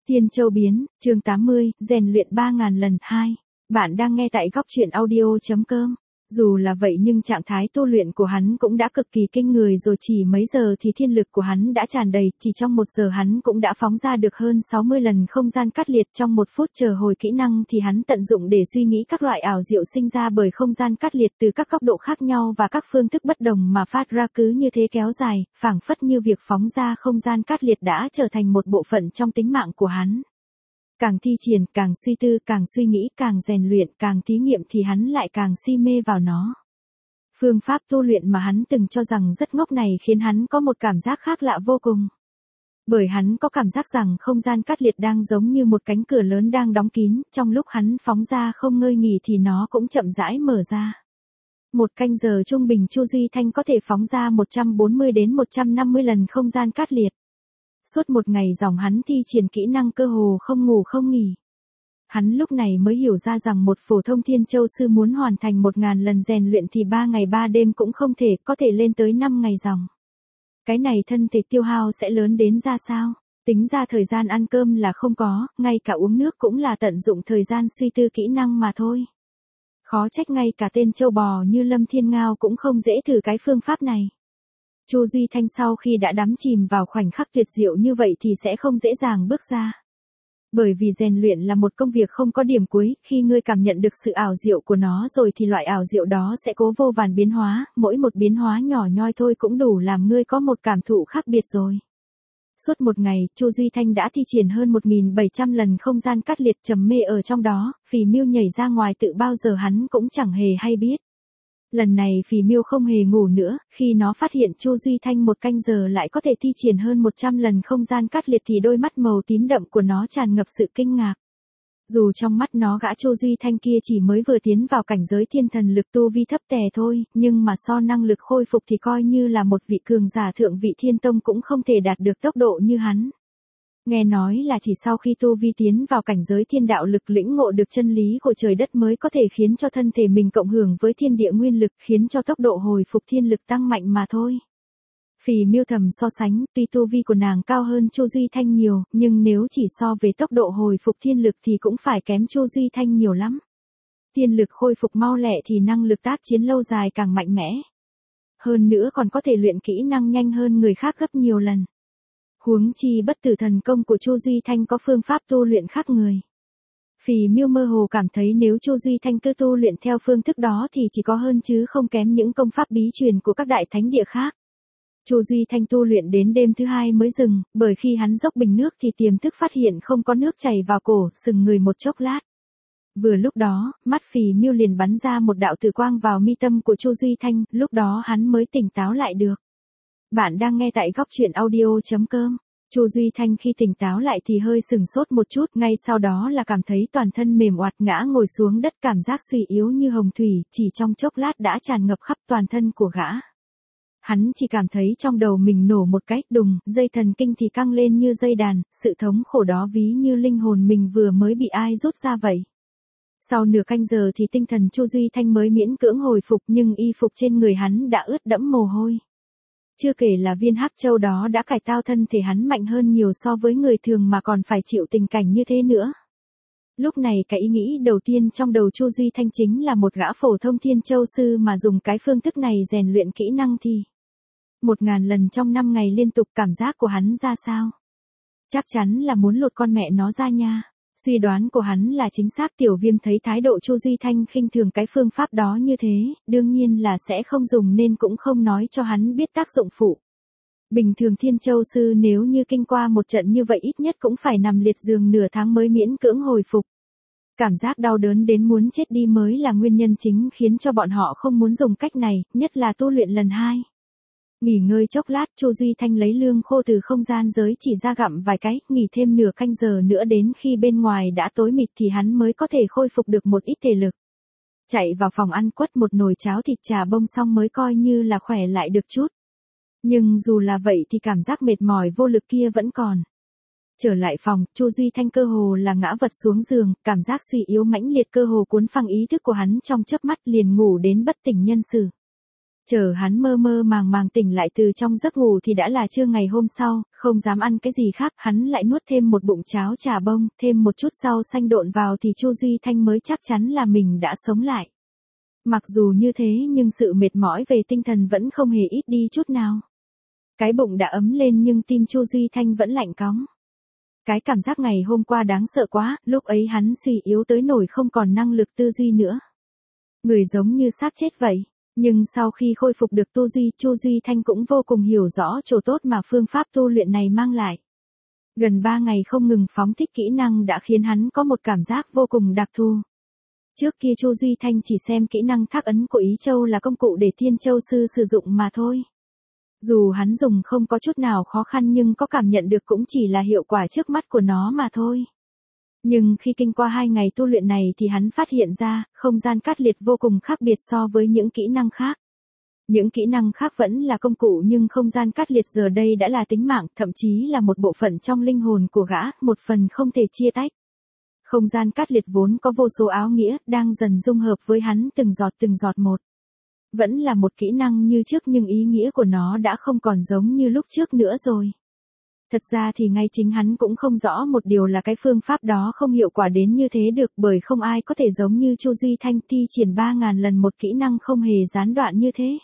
Tiên Châu biến, chương 80, rèn luyện 3000 lần 2. Bạn đang nghe tại góc truyện audio.com. Dù là vậy nhưng trạng thái tu luyện của hắn cũng đã cực kỳ kinh người rồi, chỉ mấy giờ thì thiên lực của hắn đã tràn đầy, chỉ trong 1 giờ hắn cũng đã phóng ra được hơn 60 lần không gian cắt liệt. Trong 1 phút chờ hồi kỹ năng thì hắn tận dụng để suy nghĩ các loại ảo diệu sinh ra bởi không gian cắt liệt từ các góc độ khác nhau và các phương thức bất đồng mà phát ra, cứ như thế kéo dài, phảng phất như việc phóng ra không gian cắt liệt đã trở thành một bộ phận trong tính mạng của hắn. Càng thi triển, càng suy tư, càng suy nghĩ, càng rèn luyện, càng thí nghiệm thì hắn lại càng si mê vào nó. Phương pháp tu luyện mà hắn từng cho rằng rất ngốc này khiến hắn có một cảm giác khác lạ vô cùng. Bởi hắn có cảm giác rằng không gian cắt liệt đang giống như một cánh cửa lớn đang đóng kín, trong lúc hắn phóng ra không ngơi nghỉ thì nó cũng chậm rãi mở ra. 1 canh giờ trung bình Chu Duy Thanh có thể phóng ra 140 đến 150 lần không gian cắt liệt. Suốt 1 ngày dòng hắn thi triển kỹ năng cơ hồ không ngủ không nghỉ. Hắn lúc này mới hiểu ra rằng một phổ thông Thiên Châu sư muốn hoàn thành 1000 lần rèn luyện thì 3 ngày 3 đêm cũng không thể, có thể lên tới 5 ngày dòng. Cái này thân thể tiêu hao sẽ lớn đến ra sao? Tính ra thời gian ăn cơm là không có, ngay cả uống nước cũng là tận dụng thời gian suy tư kỹ năng mà thôi. Khó trách ngay cả tên châu bò như Lâm Thiên Ngao cũng không dễ thử cái phương pháp này. Chu Duy Thanh sau khi đã đắm chìm vào khoảnh khắc tuyệt diệu như vậy thì sẽ không dễ dàng bước ra. Bởi vì rèn luyện là một công việc không có điểm cuối, khi ngươi cảm nhận được sự ảo diệu của nó rồi thì loại ảo diệu đó sẽ cố vô vàn biến hóa, mỗi một biến hóa nhỏ nhoi thôi cũng đủ làm ngươi có một cảm thụ khác biệt rồi. Suốt 1 ngày, Chu Duy Thanh đã thi triển hơn 1700 lần không gian cắt liệt, trầm mê ở trong đó, Phì Miêu nhảy ra ngoài tự bao giờ hắn cũng chẳng hề hay biết. Lần này Phì Miêu không hề ngủ nữa, khi nó phát hiện Chu Duy Thanh 1 canh giờ lại có thể thi triển hơn 100 lần không gian cắt liệt thì đôi mắt màu tím đậm của nó tràn ngập sự kinh ngạc. Dù trong mắt nó gã Chu Duy Thanh kia chỉ mới vừa tiến vào cảnh giới thiên thần lực tu vi thấp tè thôi, nhưng mà so năng lực khôi phục thì coi như là một vị cường giả thượng vị thiên tông cũng không thể đạt được tốc độ như hắn. Nghe nói là chỉ sau khi tu vi tiến vào cảnh giới thiên đạo lực lĩnh ngộ được chân lý của trời đất mới có thể khiến cho thân thể mình cộng hưởng với thiên địa nguyên lực, khiến cho tốc độ hồi phục thiên lực tăng mạnh mà thôi. Phì Miêu thầm so sánh, tuy tu vi của nàng cao hơn Chu Duy Thanh nhiều, nhưng nếu chỉ so về tốc độ hồi phục thiên lực thì cũng phải kém Chu Duy Thanh nhiều lắm. Thiên lực khôi phục mau lẹ thì năng lực tác chiến lâu dài càng mạnh mẽ. Hơn nữa còn có thể luyện kỹ năng nhanh hơn người khác gấp nhiều lần. Huống chi bất tử thần công của Chu Duy Thanh có phương pháp tu luyện khác người. Phì Miêu mơ hồ cảm thấy nếu Chu Duy Thanh cứ tu luyện theo phương thức đó thì chỉ có hơn chứ không kém những công pháp bí truyền của các đại thánh địa khác. Chu Duy Thanh tu luyện đến đêm thứ 2 mới dừng, bởi khi hắn dốc bình nước thì tiềm thức phát hiện không có nước chảy vào cổ, sừng người một chốc lát. Vừa lúc đó, mắt Phì Miêu liền bắn ra một đạo tử quang vào mi tâm của Chu Duy Thanh, lúc đó hắn mới tỉnh táo lại được. Bạn đang nghe tại góc truyện audio.com. Chu Duy Thanh khi tỉnh táo lại thì hơi sừng sốt một chút, ngay sau đó là cảm thấy toàn thân mềm oặt ngã ngồi xuống đất, cảm giác suy yếu như hồng thủy, chỉ trong chốc lát đã tràn ngập khắp toàn thân của gã. Hắn chỉ cảm thấy trong đầu mình nổ một cái, đùng, dây thần kinh thì căng lên như dây đàn, sự thống khổ đó ví như linh hồn mình vừa mới bị ai rút ra vậy. Sau nửa canh giờ thì tinh thần Chu Duy Thanh mới miễn cưỡng hồi phục, nhưng y phục trên người hắn đã ướt đẫm mồ hôi. Chưa kể là viên hắc châu đó đã cải tạo thân thể hắn mạnh hơn nhiều so với người thường mà còn phải chịu tình cảnh như thế nữa. Lúc này cái ý nghĩ đầu tiên trong đầu Chu Duy Thanh chính là một gã phổ thông Thiên Châu sư mà dùng cái phương thức này rèn luyện kỹ năng thì 1000 lần trong 5 ngày liên tục, cảm giác của hắn ra sao? Chắc chắn là muốn lột con mẹ nó ra nha. Suy đoán của hắn là chính xác. Tiểu Viêm thấy thái độ Chu Duy Thanh khinh thường cái phương pháp đó như thế, đương nhiên là sẽ không dùng nên cũng không nói cho hắn biết tác dụng phụ. Bình thường Thiên Châu sư nếu như kinh qua một trận như vậy ít nhất cũng phải nằm liệt giường nửa tháng mới miễn cưỡng hồi phục. Cảm giác đau đớn đến muốn chết đi mới là nguyên nhân chính khiến cho bọn họ không muốn dùng cách này, nhất là tu luyện lần 2. Nghỉ ngơi chốc lát, Chu Duy Thanh lấy lương khô từ không gian giới chỉ ra gặm vài cái, nghỉ thêm nửa canh giờ nữa đến khi bên ngoài đã tối mịt thì hắn mới có thể khôi phục được một ít thể lực. Chạy vào phòng ăn quất một nồi cháo thịt chả bông xong mới coi như là khỏe lại được chút. Nhưng dù là vậy thì cảm giác mệt mỏi vô lực kia vẫn còn. Trở lại phòng, Chu Duy Thanh cơ hồ là ngã vật xuống giường, cảm giác suy yếu mãnh liệt cơ hồ cuốn phăng ý thức của hắn trong chớp mắt, liền ngủ đến bất tỉnh nhân sự. Chờ hắn mơ mơ màng màng tỉnh lại từ trong giấc ngủ thì đã là trưa ngày hôm sau, không dám ăn cái gì khác, hắn lại nuốt thêm một bụng cháo trà bông, thêm một chút rau xanh độn vào thì Chu Duy Thanh mới chắc chắn là mình đã sống lại. Mặc dù như thế nhưng sự mệt mỏi về tinh thần vẫn không hề ít đi chút nào. Cái bụng đã ấm lên nhưng tim Chu Duy Thanh vẫn lạnh cóng. Cái cảm giác ngày hôm qua đáng sợ quá, lúc ấy hắn suy yếu tới nỗi không còn năng lực tư duy nữa. Người giống như xác chết vậy. Nhưng sau khi khôi phục được tu duy, Chu Duy Thanh cũng vô cùng hiểu rõ chỗ tốt mà phương pháp tu luyện này mang lại. Gần 3 ngày không ngừng phóng thích kỹ năng đã khiến hắn có một cảm giác vô cùng đặc thù. Trước kia Chu Duy Thanh chỉ xem kỹ năng thác ấn của Ý Châu là công cụ để Thiên Châu Sư sử dụng mà thôi. Dù hắn dùng không có chút nào khó khăn nhưng có cảm nhận được cũng chỉ là hiệu quả trước mắt của nó mà thôi. Nhưng khi kinh qua 2 ngày tu luyện này thì hắn phát hiện ra, không gian cát liệt vô cùng khác biệt so với những kỹ năng khác. Những kỹ năng khác vẫn là công cụ nhưng không gian cát liệt giờ đây đã là tính mạng, thậm chí là một bộ phận trong linh hồn của gã, một phần không thể chia tách. Không gian cát liệt vốn có vô số áo nghĩa, đang dần dung hợp với hắn từng giọt một. Vẫn là một kỹ năng như trước nhưng ý nghĩa của nó đã không còn giống như lúc trước nữa rồi. Thật ra thì ngay chính hắn cũng không rõ một điều là cái phương pháp đó không hiệu quả đến như thế được bởi không ai có thể giống như Chu Duy Thanh thi triển 3.000 lần một kỹ năng không hề gián đoạn như thế.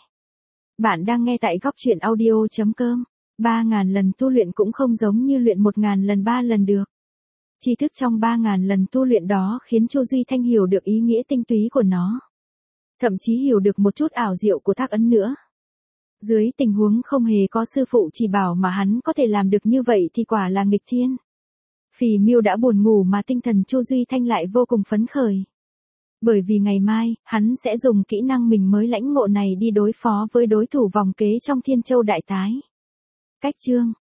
Bạn đang nghe tại góc truyện audio.com. 3.000 lần tu luyện cũng không giống như luyện 1.000 lần 3 lần được. Tri thức trong 3.000 lần tu luyện đó khiến Chu Duy Thanh hiểu được ý nghĩa tinh túy của nó. Thậm chí hiểu được một chút ảo diệu của thác ấn nữa. Dưới tình huống không hề có sư phụ chỉ bảo mà hắn có thể làm được như vậy thì quả là nghịch thiên. Phì Miêu đã buồn ngủ mà tinh thần Chu Duy Thanh lại vô cùng phấn khởi. Bởi vì ngày mai, hắn sẽ dùng kỹ năng mình mới lãnh ngộ này đi đối phó với đối thủ vòng kế trong Thiên Châu Đại Tái. Cách chương